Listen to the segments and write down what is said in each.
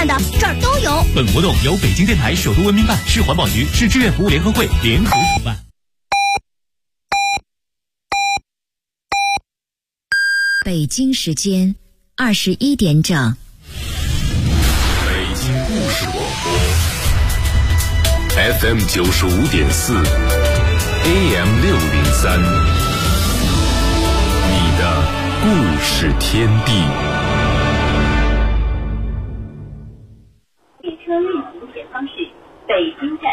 看的，这儿都有。 本活动由北京电台首都文明办、市环保局、市志愿服务联合会联合主办。 北京时间21点整。 北京故事广播 FM 95.4 AM 603，你的故事天地。 列车运行前方是北京站。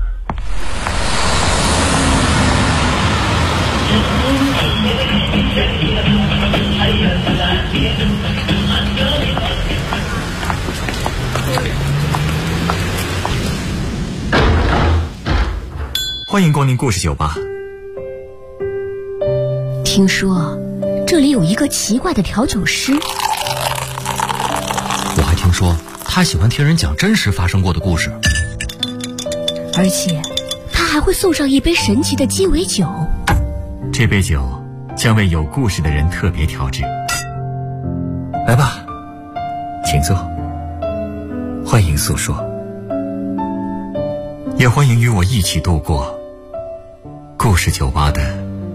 欢迎光临故事酒吧。 听说这里有一个奇怪的调酒师， 我还听说他喜欢听人讲真实发生过的故事， 而且他还会送上一杯神奇的鸡尾酒。 这杯酒将为有故事的人特别调制。来吧，请坐，欢迎诉说，也欢迎与我一起度过故事酒吧的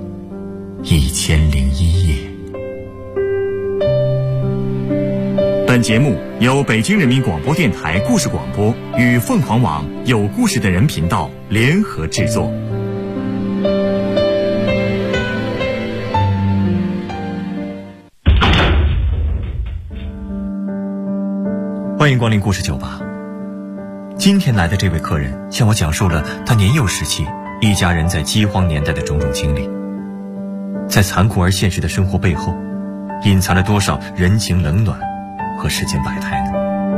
1001夜。本节目由北京人民广播电台故事广播与凤凰网有故事的人频道联合制作。欢迎光临故事酒吧。今天来的这位客人向我讲述了他年幼时期一家人在饥荒年代的种种经历，在残酷而现实的生活背后，隐藏了多少人情冷暖和世间百态呢？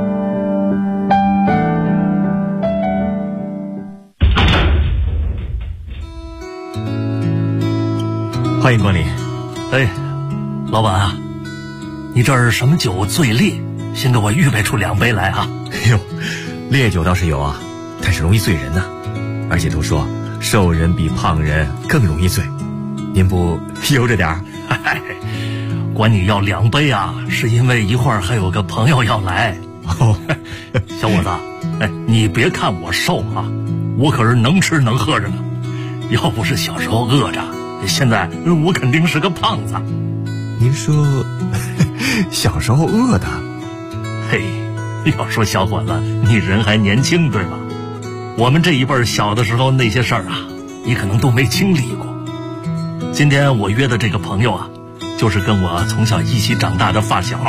欢迎光临。 哎，老板啊，你这儿什么酒最烈？先给我预备出2杯来啊！ 哎呦，烈酒倒是有啊，但是容易醉人呐，而且都说瘦人比胖人更容易醉，您不悠着点儿？ 管你要2杯啊，是因为一会儿还有个朋友要来。 哦， 小伙子，哎，你别看我瘦啊，我可是能吃能喝着呢。要不是小时候饿着，现在我肯定是个胖子。 您说小时候饿的？ 嘿，要说小伙子，你人还年轻对吧？我们这一辈小的时候那些事儿啊，你可能都没经历过。今天我约的这个朋友啊，就是跟我从小一起长大的发小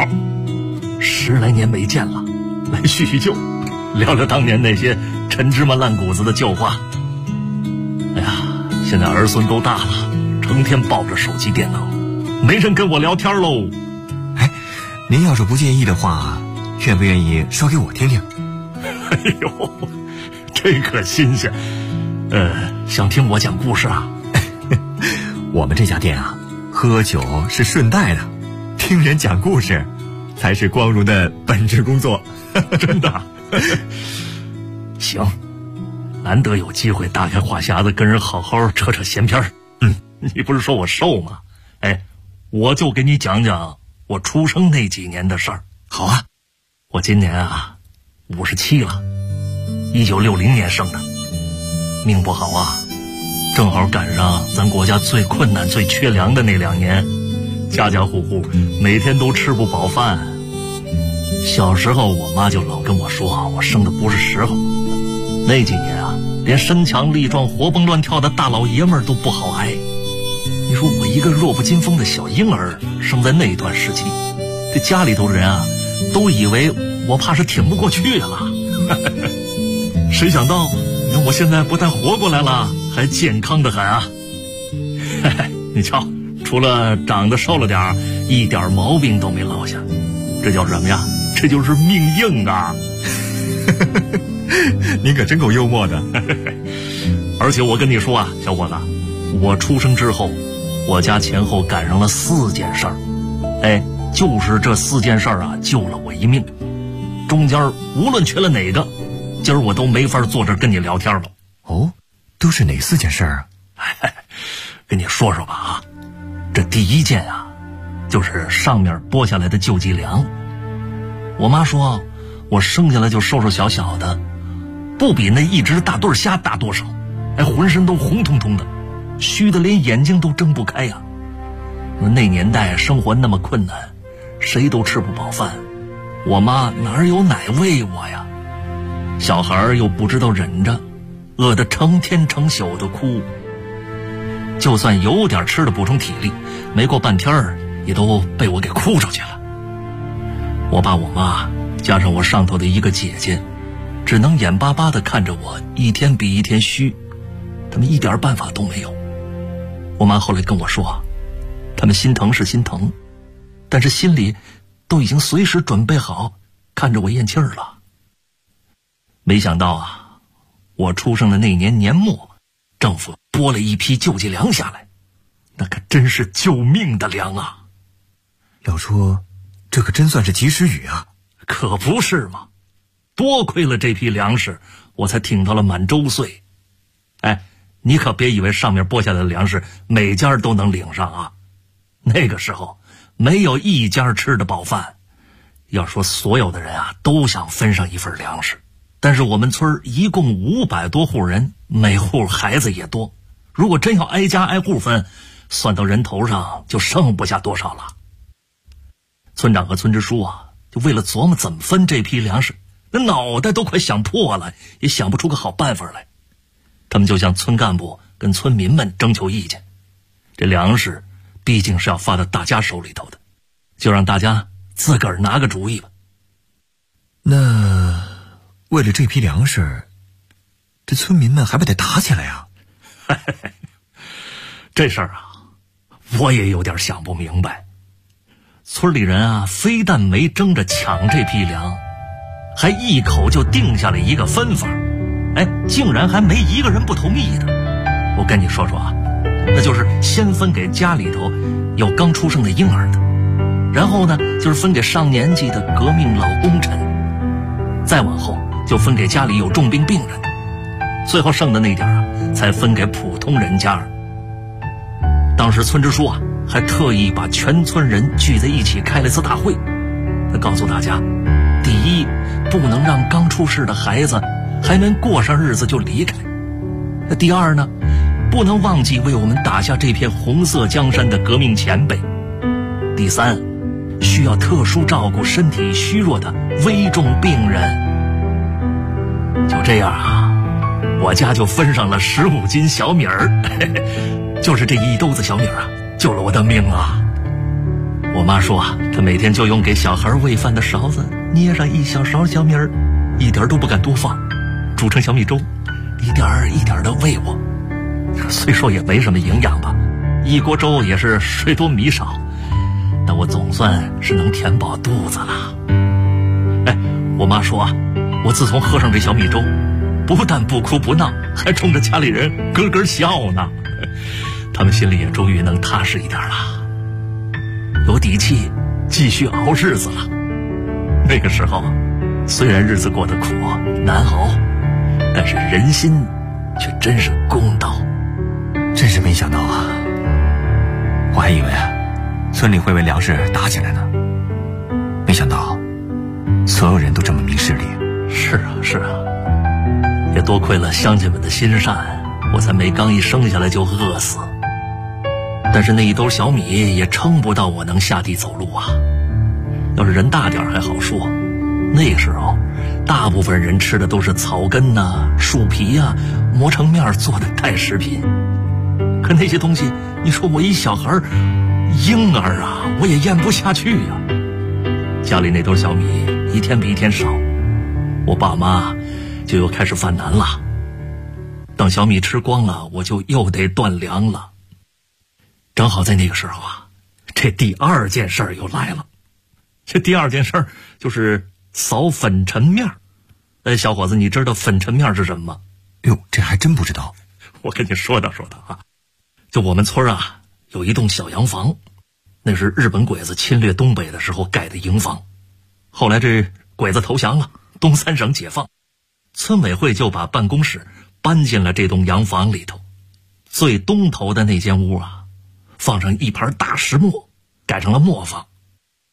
，10来年没见了，来叙叙旧，聊聊当年那些陈芝麻烂谷子的旧话。哎呀，现在儿孙都大了，成天抱着手机电脑，没人跟我聊天喽。 哎，您要是不介意的话，愿不愿意说给我听听？ 哎呦，这可新鲜。想听我讲故事啊？ 我们这家店啊，喝酒是顺带的，听人讲故事才是光荣的本职工作。 真的？行，难得有机会打开话匣子跟人好好扯扯闲篇儿。你不是说我瘦吗？哎，我就给你讲讲我出生那几年的事儿。 好啊。 我今年啊57了，1960年生的，命不好啊，正好赶上咱国家最困难最缺粮的那2年，家家户户每天都吃不饱饭。小时候我妈就老跟我说我生的不是时候，那几年啊连身强力壮活蹦乱跳的大老爷们儿都不好挨。你说我一个弱不禁风的小婴儿生在那段时期，这家里头人啊都以为我怕是挺不过去了。谁想到我现在不但活过来了，还健康的很啊。你瞧，除了长得瘦了点儿，一点毛病都没落下，这叫什么呀？这就是命硬啊。 您可真够幽默的。 而且我跟你说啊，小伙子，我出生之后，我家前后赶上了4件事儿。哎，就是这4件事儿啊，救了我一命。中间无论缺了哪个，今儿我都没法坐这跟你聊天了。 哦，都是哪4件事儿啊？ 跟你说说吧啊。这第1件啊，就是上面剥下来的救济粮。我妈说我生下来就瘦瘦小小的，不比那一只大对虾大多少，浑身都红彤彤的，虚的连眼睛都睁不开呀。那年代生活那么困难，谁都吃不饱饭，我妈哪有奶喂我呀？小孩又不知道忍着，饿得成天成宿的哭。就算有点吃的补充体力，没过半天也都被我给哭出去了。我爸我妈加上我上头的一个姐姐，只能眼巴巴地看着我一天比一天虚，他们一点办法都没有。我妈后来跟我说，他们心疼是心疼，但是心里都已经随时准备好看着我咽气儿了。没想到啊，我出生的那年年末，政府拨了一批救济粮下来，那可真是救命的粮啊！ 要说这可真算是及时雨啊。 可不是嘛，多亏了这批粮食，我才挺到了满周岁。你可别以为上面拨下来的粮食每家都能领上啊，那个时候没有一家吃得饱饭。要说所有的人啊都想分上一份粮食，但是我们村一共500多户人，每户孩子也多，如果真要挨家挨户分，算到人头上就剩不下多少了。村长和村支书啊，就为了琢磨怎么分这批粮食，那脑袋都快想破了，也想不出个好办法来。他们就向村干部跟村民们征求意见，这粮食毕竟是要发到大家手里头的，就让大家自个儿拿个主意吧。 那为了这批粮食，这村民们还不得打起来啊？ 这事儿啊，我也有点想不明白。村里人啊，非但没争着抢这批粮，还一口就定下了一个分法，竟然还没一个人不同意的。我跟你说说啊，那就是先分给家里头有刚出生的婴儿的，然后呢就是分给上年纪的革命老功臣，再往后就分给家里有重病病人，最后剩的那点啊才分给普通人家。当时村支书啊还特意把全村人聚在一起开了次大会，他告诉大家，第一，不能让刚出世的孩子还没过上日子就离开；第二呢，不能忘记为我们打下这片红色江山的革命前辈；第三，需要特殊照顾身体虚弱的危重病人。就这样啊，我家就分上了15斤小米儿，就是这一兜子小米儿啊，救了我的命啊！我妈说啊，她每天就用给小孩喂饭的勺子捏上一小勺小米儿，一点都不敢多放，煮成小米粥，一点儿一点儿的喂我。虽说也没什么营养吧，一锅粥也是水多米少，但我总算是能填饱肚子了。我妈说啊，我自从喝上这小米粥，不但不哭不闹，还冲着家里人咯咯笑呢。他们心里也终于能踏实一点了，有底气继续熬日子了。那个时候虽然日子过得苦难熬，但是人心却真是公道。 真是没想到啊，我还以为村里会为粮食打起来呢，没想到所有人都这么明事理。 是啊，也多亏了乡亲们的心善，我才没刚一生下来就饿死。但是那一兜小米也撑不到我能下地走路啊。要是人大点还好说，那时候大部分人吃的都是草根呐、树皮啊磨成面做的代食品。可那些东西，你说我一小孩婴儿啊，我也咽不下去呀。家里那兜小米一天比一天少，我爸妈就又开始犯难了。等小米吃光了，我就又得断粮了。正好在那个时候啊，这第二件事儿又来了。这第二件事儿就是扫粉尘面。小伙子，你知道粉尘面是什么吗？ 哟，这还真不知道。 我跟你说道啊，就我们村啊有一栋小洋房，那是日本鬼子侵略东北的时候盖的营房。后来这鬼子投降了，东三省解放，村委会就把办公室搬进了这栋洋房里头。最东头的那间屋啊，放上一盘大石磨，改成了磨坊。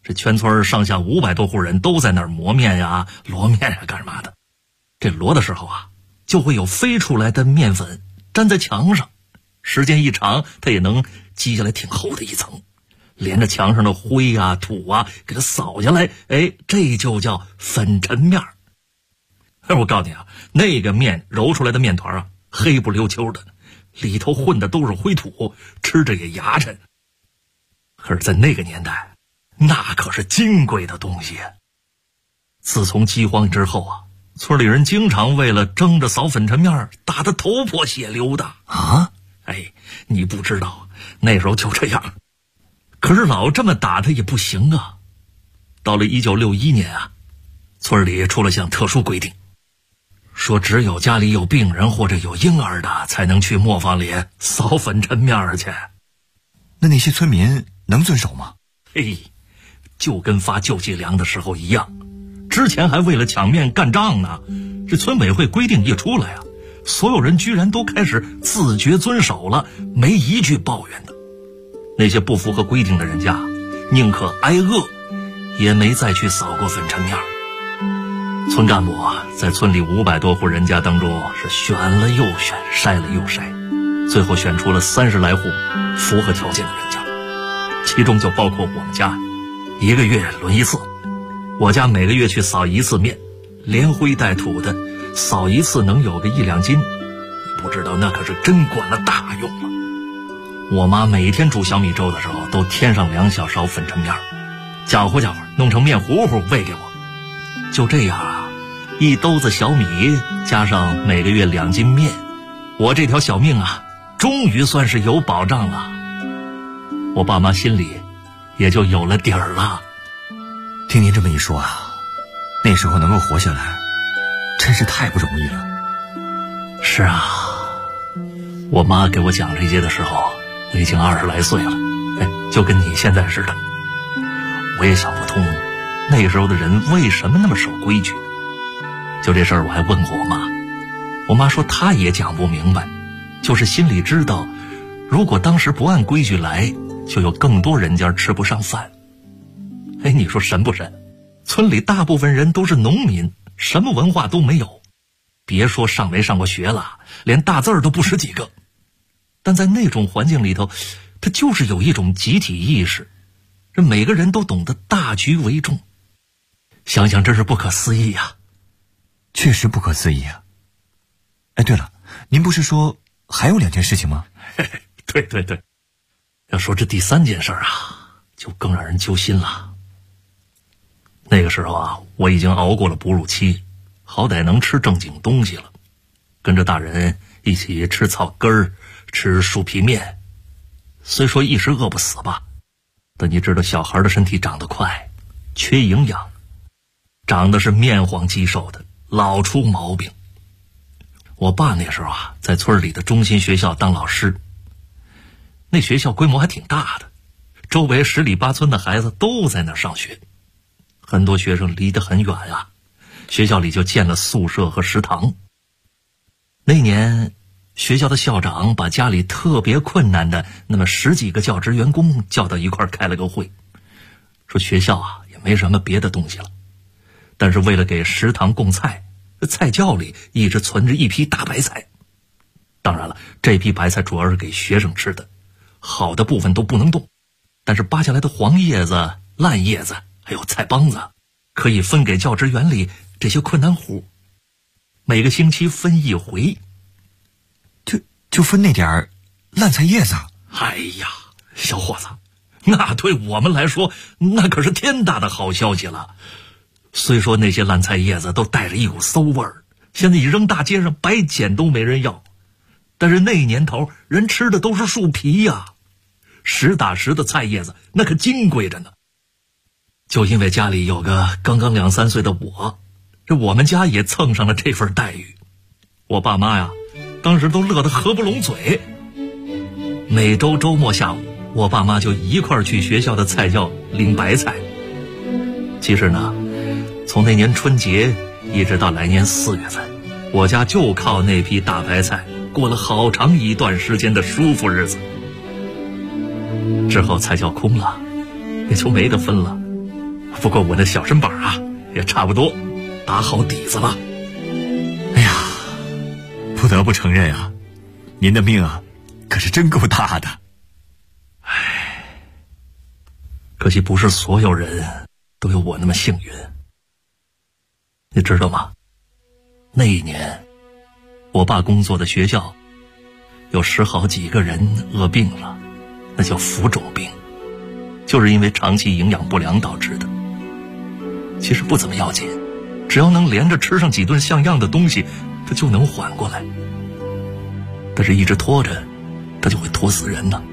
这全村上下500多户人都在那儿磨面呀、摞面呀，干嘛的？这摞的时候啊，就会有飞出来的面粉粘在墙上，时间一长，它也能积下来挺厚的一层，连着墙上的灰啊、土啊，给它扫下来，哎，这就叫粉尘面。我告诉你啊，那个面揉出来的面团啊，黑不溜秋的，里头混的都是灰土，吃着也牙碜。可是在那个年代，那可是金贵的东西。自从饥荒之后啊，村里人经常为了争着扫粉尘面打得头破血流的啊！哎，你不知道，那时候就这样。可是老这么打他也不行啊。到了1961年啊，村里出了项特殊规定，说只有家里有病人或者有婴儿的才能去磨坊里扫粉尘面去。 那些村民能遵守吗？ 嘿，就跟发救济粮的时候一样，之前还为了抢面干仗呢。这村委会规定一出来啊，所有人居然都开始自觉遵守了，没一句抱怨的。那些不符合规定的人家，宁可挨饿，也没再去扫过粉尘面。村干部在村里500多户人家当中是选了又选，筛了又筛，最后选出了30来户符合条件的人家，其中就包括我们家，1个月轮一次。我家每个月去扫一次面，连灰带土的，扫一次能有个1、2斤，你不知道那可是真管了大用了。我妈每天煮小米粥的时候，都添上2小勺粉尘面，搅和搅和，弄成面糊糊喂给我。就这样啊，一兜子小米加上每个月2斤面，我这条小命啊，终于算是有保障了。我爸妈心里也就有了底儿了。 听您这么一说啊，那时候能够活下来，真是太不容易了。 是啊，我妈给我讲这些的时候，我已经20来岁了，哎，就跟你现在似的。我也想不通，那时候的人为什么那么守规矩。就这事儿我还问过我妈，我妈说她也讲不明白，就是心里知道，如果当时不按规矩来，就有更多人家吃不上饭。哎，你说神不神？村里大部分人都是农民，什么文化都没有，别说上没上过学了，连大字儿都不识几个。但在那种环境里头，他就是有一种集体意识，这每个人都懂得大局为重。想想真是不可思议呀。 确实不可思议啊。哎，对了，您不是说还有2件事情吗？ 对，要说这第3件事啊，就更让人揪心了。那个时候啊，我已经熬过了哺乳期，好歹能吃正经东西了，跟着大人一起吃草根儿，吃树皮面。虽说一时饿不死吧，但你知道小孩的身体长得快，缺营养，长得是面黄肌瘦的，老出毛病。我爸那时候啊，在村里的中心学校当老师，那学校规模还挺大的，周围10里8村的孩子都在那儿上学，很多学生离得很远啊，学校里就建了宿舍和食堂。那年学校的校长把家里特别困难的那么10几个教职员工叫到一块开了个会，说学校啊也没什么别的东西了，但是为了给食堂供菜，菜窖里一直存着一批大白菜。当然了，这批白菜主要是给学生吃的，好的部分都不能动，但是扒下来的黄叶子、烂叶子还有菜帮子，可以分给教职员里这些困难户，每个星期分一回。 就分那点烂菜叶子。 哎呀，小伙子，那对我们来说那可是天大的好消息了。虽说那些烂菜叶子都带着一股馊味儿，现在一扔大街上白捡都没人要，但是那年头人吃的都是树皮呀，实打实的菜叶子那可金贵着呢。就因为家里有个刚刚2、3岁的我们家也蹭上了这份待遇。我爸妈呀当时都乐得合不拢嘴。每周周末下午，我爸妈就一块儿去学校的菜窖领白菜。其实呢，从那年春节一直到来年4月份，我家就靠那批大白菜过了好长一段时间的舒服日子。之后菜窖空了，也就没得分了， 不过我那小身板啊，也差不多打好底子了。 哎呀，不得不承认啊，您的命啊，可是真够大的。 唉，可惜不是所有人都有我那么幸运。你知道吗？那一年，我爸工作的学校有10好几个人饿病了，那叫浮肿病，就是因为长期营养不良导致的。其实不怎么要紧，只要能连着吃上几顿像样的东西，他就能缓过来。但是一直拖着，他就会拖死人呢。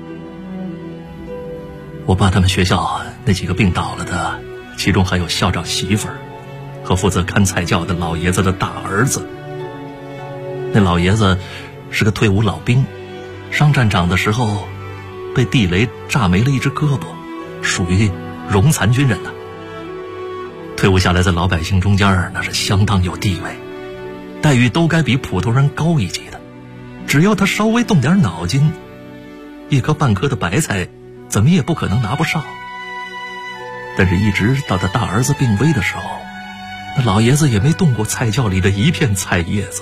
我爸他们学校那几个病倒了的，其中还有校长媳妇儿和负责看菜窖的老爷子的大儿子。那老爷子是个退伍老兵，上战场的时候被地雷炸没了一只胳膊，属于容残军人呢。退伍下来在老百姓中间那是相当有地位，待遇都该比普通人高一级的。只要他稍微动点脑筋，1颗半颗的白菜怎么也不可能拿不上。但是一直到他大儿子病危的时候，那老爷子也没动过菜窖里的一片菜叶子。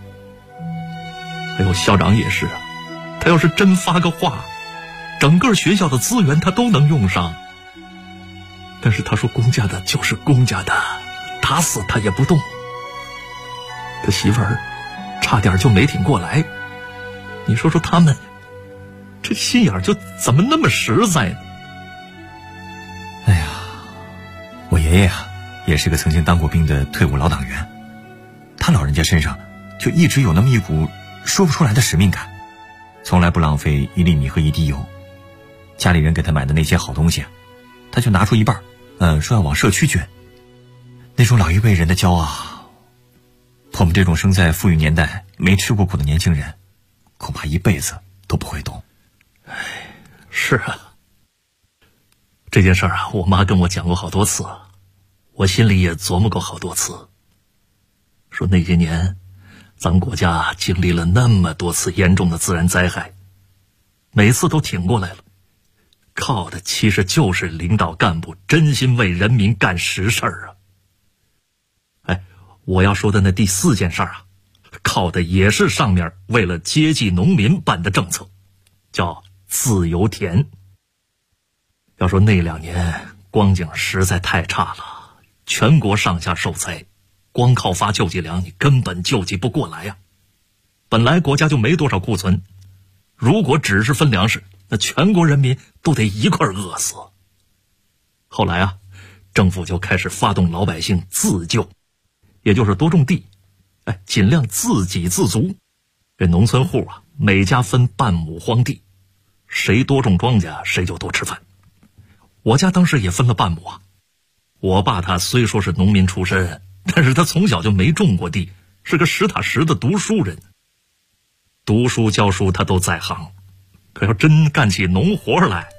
还有校长也是啊，他要是真发个话，整个学校的资源他都能用上。但是他说公家的就是公家的，打死他也不动。他媳妇儿差点就没挺过来。你说说他们这心眼就怎么那么实在呢？ 哎呀，我爷爷啊也是个曾经当过兵的退伍老党员，他老人家身上就一直有那么一股说不出来的使命感，从来不浪费1粒米和1滴油。家里人给他买的那些好东西啊，他就拿出一半，说要往社区捐。那种老一辈人的骄傲，我们这种生在富裕年代没吃过苦的年轻人，恐怕一辈子都不会懂。 是啊，这件事儿啊，我妈跟我讲过好多次，我心里也琢磨过好多次。说那些年，咱国家经历了那么多次严重的自然灾害，每次都挺过来了，靠的其实就是领导干部真心为人民干实事儿啊。哎，我要说的那第4件事啊，靠的也是上面为了接济农民办的政策，叫自由田。要说那2年光景实在太差了，全国上下受灾，光靠发救济粮你根本救济不过来呀。本来国家就没多少库存，如果只是分粮食，那全国人民都得一块饿死。后来啊，政府就开始发动老百姓自救，也就是多种地，尽量自给自足。这农村户啊，每家分半亩荒地，谁多种庄稼谁就多吃饭。我家当时也分了半亩啊。我爸他虽说是农民出身，但是他从小就没种过地，是个实打实的读书人。读书教书他都在行，可要真干起农活来，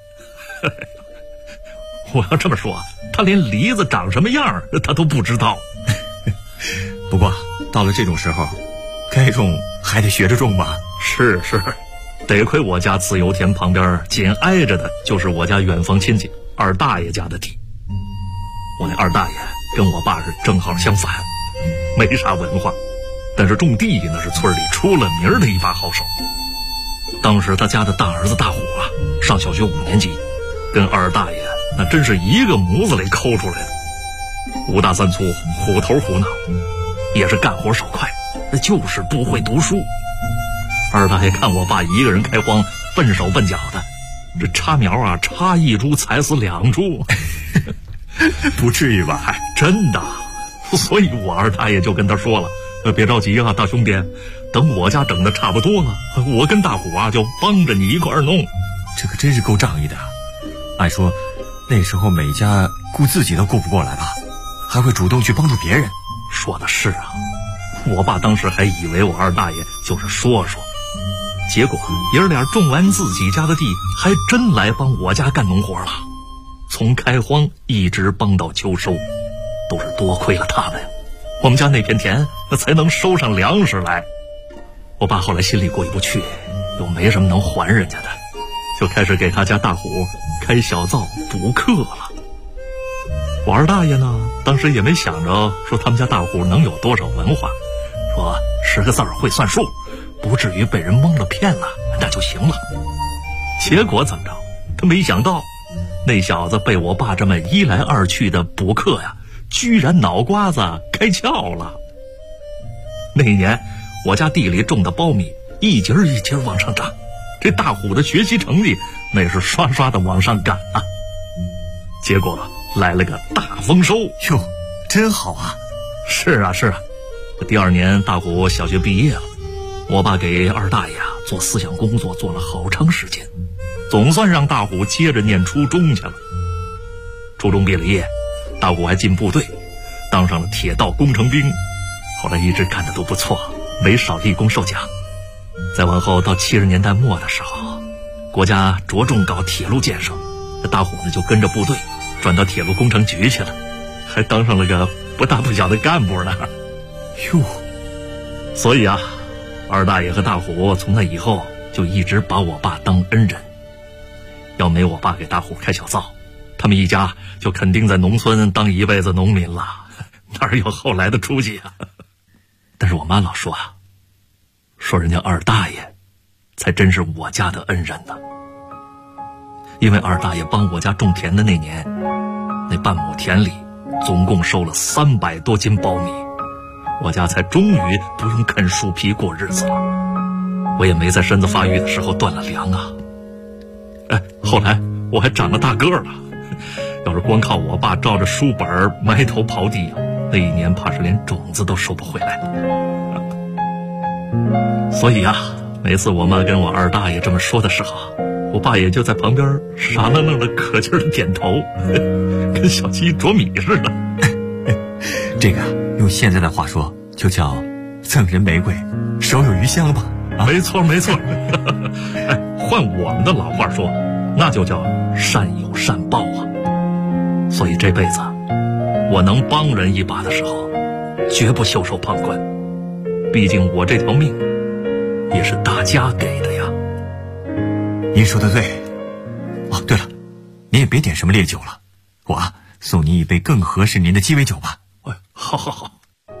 我要这么说，他连梨子长什么样他都不知道。 不过到了这种时候，该种还得学着种吧。 是，得亏我家自由田旁边紧挨着的就是我家远房亲戚二大爷家的地。我那二大爷跟我爸是正好相反，没啥文化，但是种地那是村里出了名的一把好手。当时他家的大儿子大虎啊，上小学5年级，跟二大爷那真是一个模子里抠出来的。5大3粗，虎头虎脑，也是干活手快，就是不会读书。二大爷看我爸一个人开荒，笨手笨脚的，这插苗啊，插1株踩死2株。 不至于吧？ 真的。所以我二大爷就跟他说了，别着急啊，大兄弟，等我家整的差不多了，我跟大虎啊就帮着你一块儿弄。 这可真是够仗义的。按说那时候每家顾自己都顾不过来吧，还会主动去帮助别人。 说的是啊，我爸当时还以为我二大爷就是说说，结果爷儿俩种完自己家的地，还真来帮我家干农活了，从开荒一直帮到秋收，都是多亏了他们，我们家那片田那才能收上粮食来。我爸后来心里过意不去，又没什么能还人家的，就开始给他家大虎开小灶补课了。 我二大爷呢，当时也没想着说他们家大户能有多少文化，说10个字儿会算数，不至于被人蒙了骗了，那就行了。结果怎么着？他没想到，那小子被我爸这么一来二去的补课呀，居然脑瓜子开窍了。那一年，我家地里种的苞米一节一节往上涨，这大虎的学习成绩那是刷刷的往上赶啊。结果来了个大丰收， 哟，真好啊！ 是啊是啊，第2年大虎小学毕业了，我爸给二大爷做思想工作做了好长时间，总算让大虎接着念初中去了。初中毕了业，大虎还进部队，当上了铁道工程兵，后来一直干得都不错，没少立功受奖。再往后到70年代末的时候，国家着重搞铁路建设，大虎呢就跟着部队转到铁路工程局去了，还当上了个不大不小的干部呢。 哟， 所以啊，二大爷和大虎从那以后就一直把我爸当恩人。要没我爸给大虎开小灶，他们一家就肯定在农村当一辈子农民了，哪有后来的出息啊？但是我妈老说啊，说人家二大爷才真是我家的恩人呢。因为二大爷帮我家种田的那年，那半亩田里总共收了300多斤苞米，我家才终于不用啃树皮过日子了。我也没在身子发育的时候断了粮啊。后来我还长了大个了，要是光靠我爸照着书本埋头刨地，那一年怕是连种子都收不回来了。所以啊，每次我妈跟我二大爷这么说的时候，我爸也就在旁边傻愣愣的可劲儿的点头，跟小鸡啄米似的。 这个用现在的话说，就叫赠人玫瑰，手有余香吧。 没错没错。换我们的老话说，那就叫善有善报啊。所以这辈子我能帮人一把的时候，绝不袖手旁观，毕竟我这条命也是大家给的呀。 您说的对。哦，对了，您也别点什么烈酒了，我送您一杯更合适您的鸡尾酒吧。 好好好。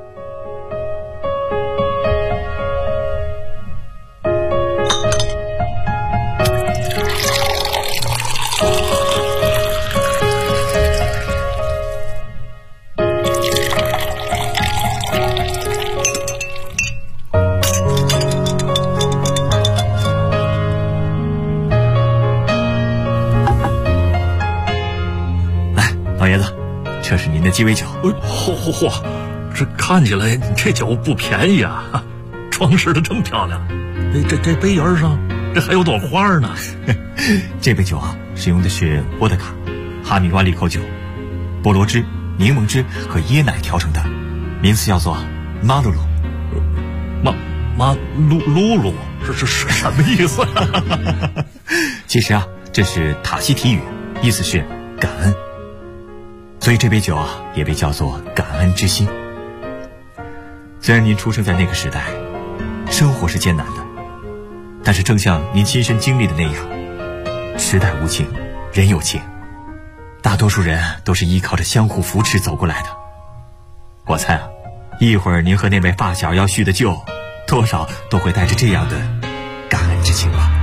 这是您的鸡尾酒。 嚯，这看起来这酒不便宜啊，装饰的真漂亮。这杯沿上这还有朵花呢。 这杯酒啊，使用的是波德卡、哈密瓜利口酒、菠萝汁、柠檬汁和椰奶调成的，名字叫做马鲁鲁。 马鲁鲁是什么意思？ 其实啊，这是塔希提语，意思是感恩。所以这杯酒啊，也被叫做感恩之心。虽然您出生在那个时代，生活是艰难的，但是正像您亲身经历的那样，时代无情，人有情，大多数人都是依靠着相互扶持走过来的。我猜啊，一会儿您和那位发小要叙的旧，多少都会带着这样的感恩之情吧。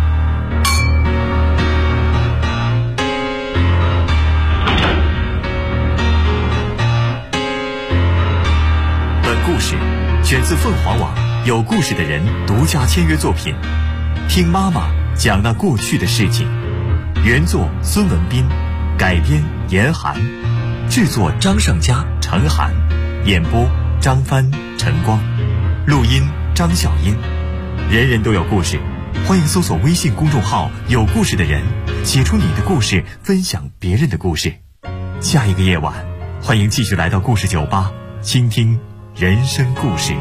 故事选自凤凰网有故事的人独家签约作品，听妈妈讲那过去的事情。原作孙文斌，改编严寒，制作张胜佳、陈寒，演播张帆、陈光，录音张小英。人人都有故事，欢迎搜索微信公众号有故事的人，写出你的故事，分享别人的故事。下一个夜晚，欢迎继续来到故事酒吧，倾听人生故事。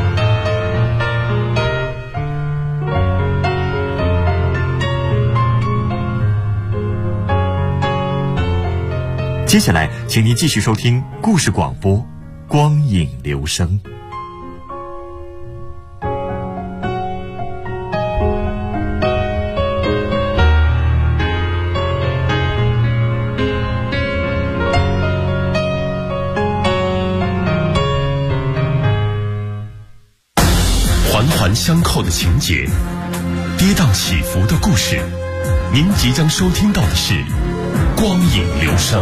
接下来请您继续收听故事广播光影留声。 环相扣的情节，跌宕起伏的故事。您即将收听到的是《光影流声》。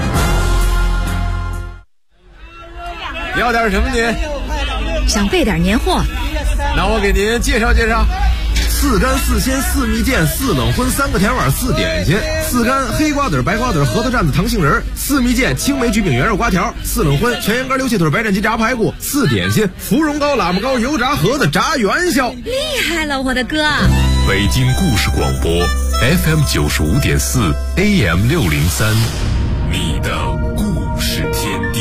要点什么您？ 想备点年货， 那我给您介绍介绍。4干4鲜4蜜饯4冷荤3个甜碗4点心，4干黑瓜子白瓜子核桃蘸子糖杏仁，4蜜饯青梅焗饼圆肉瓜条，4冷荤全羊肝溜气腿白斩鸡炸排骨，4点心芙蓉糕喇叭糕油炸盒子炸元宵。 厉害了，我的哥！ 北京故事广播 FM 95.4 AM 603，你的故事天地。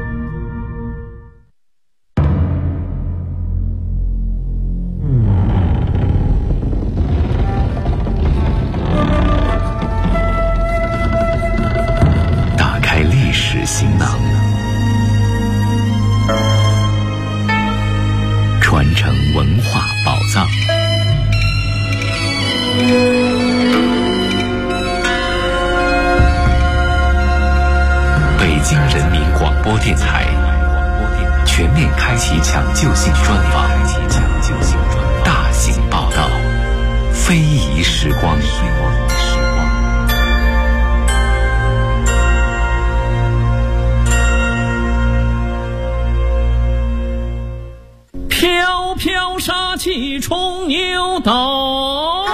行囊，传承文化宝藏。北京人民广播电台全面开启抢救性专访，大型报道，非遗时光。 飘飘杀气冲牛刀，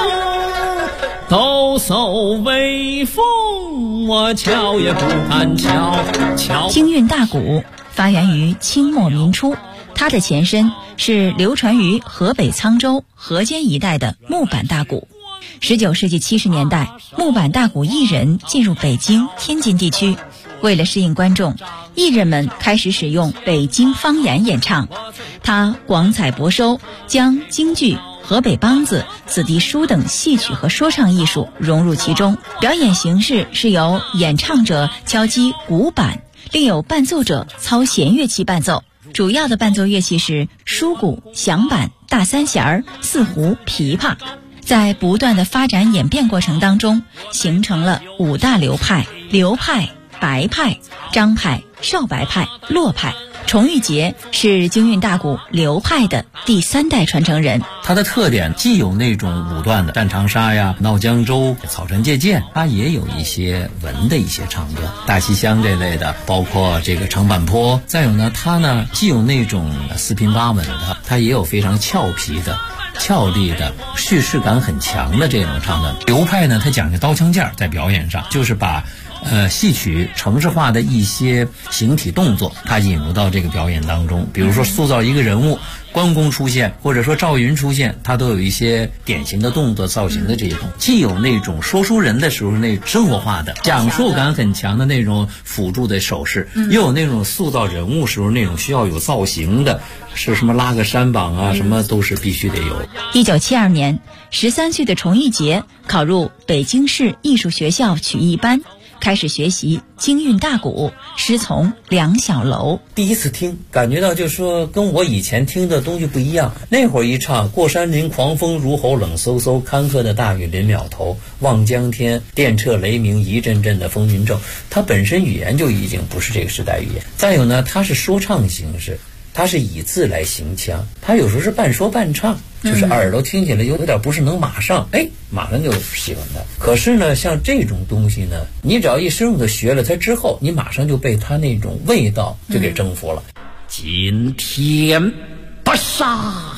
抖擞威风，我瞧也不敢瞧。 京韵大鼓发源于清末民初，它的前身是流传于河北沧州、河间一带的木板大鼓。19世纪70年代，木板大鼓艺人进入北京、天津地区，为了适应观众，艺人们开始使用北京方言演唱。他广采博收，将京剧、河北梆子、子弟书等戏曲和说唱艺术融入其中。表演形式是由演唱者敲击鼓板，另有伴奏者操弦乐器伴奏。主要的伴奏乐器是书鼓、响板、大三弦、四胡、琵琶。在不断的发展演变过程当中，形成了5大流派：刘派、白派、张派、少白派、骆派。崇玉杰是京韵大鼓刘派的第3代传承人。 它的特点既有那种武断的战长沙呀、闹江州、草船借箭，它也有一些文的一些唱歌，大西厢这类的，包括这个长坂坡。再有呢，它呢既有那种四平八稳的，它也有非常俏皮的、俏丽的，叙事感很强的这种唱段。刘派呢，它讲究刀枪剑，在表演上就是把戏曲程式化的一些形体动作，它引入到这个表演当中。比如说塑造一个人物，关公出现，或者说赵云出现，它都有一些典型的动作造型的这种，既有那种说书人的时候那生活化的讲述感很强的那种辅助的手势，又有那种塑造人物时候那种需要有造型的，是什么拉个山膀啊，什么都是必须得有。 1972年，13岁的崇玉杰考入北京市艺术学校曲艺班，开始学习京韵大鼓，师从梁小楼。 第一次听，感觉到就是说跟我以前听的东西不一样。那会儿一唱过山林狂风如吼，冷飕飕坎坷的大雨临了头，望江天电掣雷鸣，一阵阵的风云骤。它本身语言就已经不是这个时代语言。再有呢，它是说唱形式，它是以字来行腔，它有时候是半说半唱，就是耳朵听起来有点不是能马上就喜欢它。可是呢，像这种东西呢，你只要一深入的学了它之后，你马上就被它那种味道就给征服了。 今天不杀